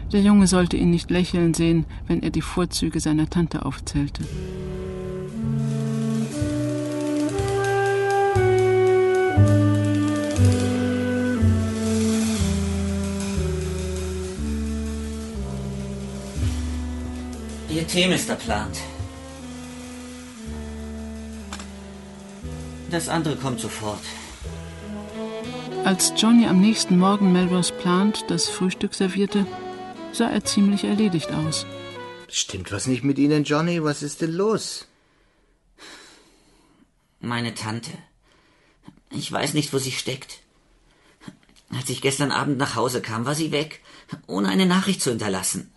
Der Junge sollte ihn nicht lächeln sehen, wenn er die Vorzüge seiner Tante aufzählte. Ihr Tee, Mr. Plant. Das andere kommt sofort. Als Johnny am nächsten Morgen Melrose Plant das Frühstück servierte, sah er ziemlich erledigt aus. Stimmt was nicht mit Ihnen, Johnny? Was ist denn los? Meine Tante. Ich weiß nicht, wo sie steckt. Als ich gestern Abend nach Hause kam, war sie weg, ohne eine Nachricht zu hinterlassen.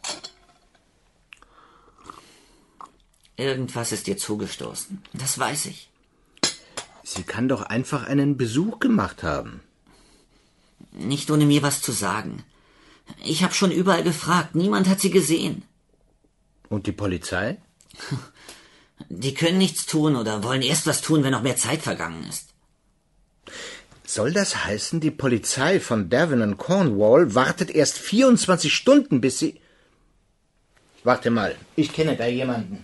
Irgendwas ist ihr zugestoßen. Das weiß ich. Sie kann doch einfach einen Besuch gemacht haben. Nicht ohne mir was zu sagen. Ich habe schon überall gefragt. Niemand hat sie gesehen. Und die Polizei? Die können nichts tun oder wollen erst was tun, wenn noch mehr Zeit vergangen ist. Soll das heißen, die Polizei von Devon und Cornwall wartet erst 24 Stunden, bis sie... Warte mal, ich kenne da jemanden.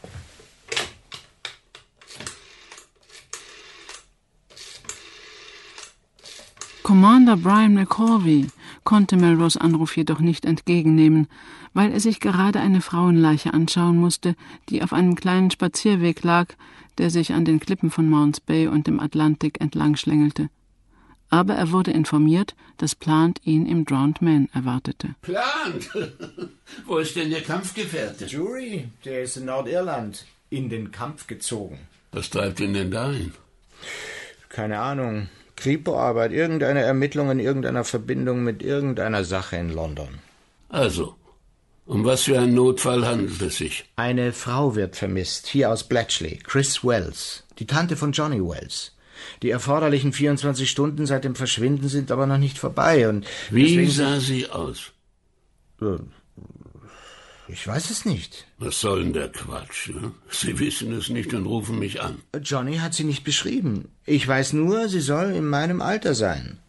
Commander Brian McCorvey konnte Melrose Anruf jedoch nicht entgegennehmen, weil er sich gerade eine Frauenleiche anschauen musste, die auf einem kleinen Spazierweg lag, der sich an den Klippen von Mounts Bay und dem Atlantik entlang schlängelte. Aber er wurde informiert, dass Plant ihn im Drowned Man erwartete. Plant? Wo ist denn der Kampfgefährte? Jury, der ist in Nordirland in den Kampf gezogen. Was treibt ihn denn dahin? Keine Ahnung. Kripo-Arbeit, irgendeine Ermittlung in irgendeiner Verbindung mit irgendeiner Sache in London. Also, um was für einen Notfall handelt es sich? Eine Frau wird vermisst, hier aus Bletchley, Chris Wells, die Tante von Johnny Wells. Die erforderlichen 24 Stunden seit dem Verschwinden sind aber noch nicht vorbei und... Wie sah sie aus? Ich weiß es nicht. Was soll denn der Quatsch? Ne? Sie wissen es nicht und rufen mich an. Johnny hat sie nicht beschrieben. Ich weiß nur, sie soll in meinem Alter sein.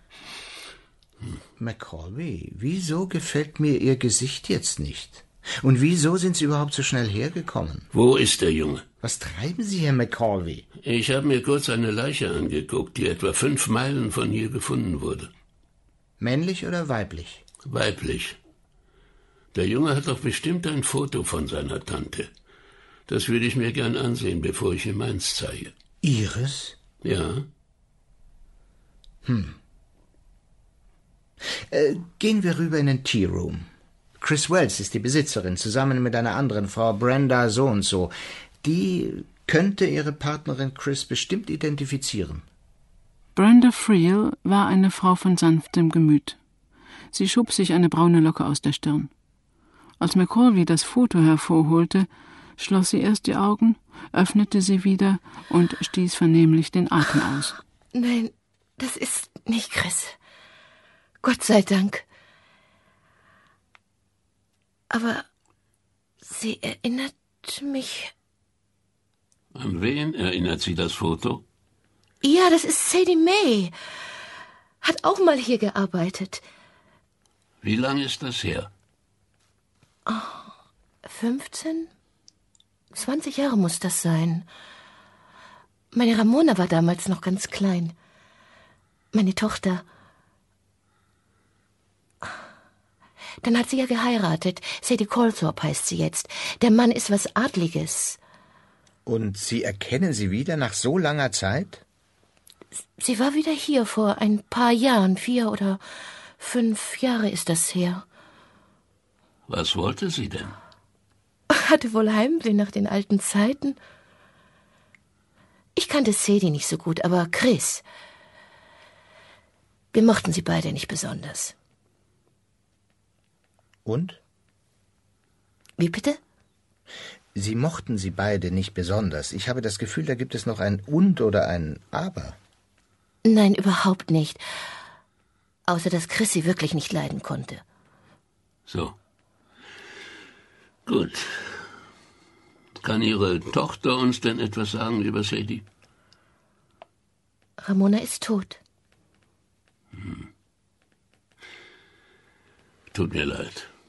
McCorvey, wieso gefällt mir Ihr Gesicht jetzt nicht? Und wieso sind Sie überhaupt so schnell hergekommen? Wo ist der Junge? Was treiben Sie, Herr McCorvey? Ich habe mir kurz eine Leiche angeguckt, die etwa 5 Meilen von hier gefunden wurde. Männlich oder weiblich? Weiblich. Der Junge hat doch bestimmt ein Foto von seiner Tante. Das würde ich mir gern ansehen, bevor ich ihm meins zeige. Ihres? Ja. Gehen wir rüber in den Tea Room. Chris Wells ist die Besitzerin, zusammen mit einer anderen Frau, Brenda so-und-so. Die könnte ihre Partnerin Chris bestimmt identifizieren. Brenda Friel war eine Frau von sanftem Gemüt. Sie schob sich eine braune Locke aus der Stirn. Als McCorvey das Foto hervorholte, schloss sie erst die Augen, öffnete sie wieder und stieß vernehmlich den Atem aus. Nein, das ist nicht Chris. Gott sei Dank. Aber sie erinnert mich... An wen erinnert sie das Foto? Ja, das ist Sadie May. Hat auch mal hier gearbeitet. Wie lange ist das her? 15? 20 Jahre muss das sein. Meine Ramona war damals noch ganz klein. Meine Tochter. Dann hat sie ja geheiratet. Sadie Colthorpe heißt sie jetzt. Der Mann ist was Adliges. Und Sie erkennen sie wieder nach so langer Zeit? Sie war wieder hier vor ein paar Jahren. 4 oder 5 Jahre ist das her. Was wollte sie denn? Hatte wohl Heimweh nach den alten Zeiten. Ich kannte Sadie nicht so gut, aber Chris. Wir mochten sie beide nicht besonders. Und? Wie bitte? Sie mochten sie beide nicht besonders. Ich habe das Gefühl, da gibt es noch ein Und oder ein Aber. Nein, überhaupt nicht. Außer dass Chris sie wirklich nicht leiden konnte. So. Gut. Kann Ihre Tochter uns denn etwas sagen über Sadie? Ramona ist tot. Tut mir leid.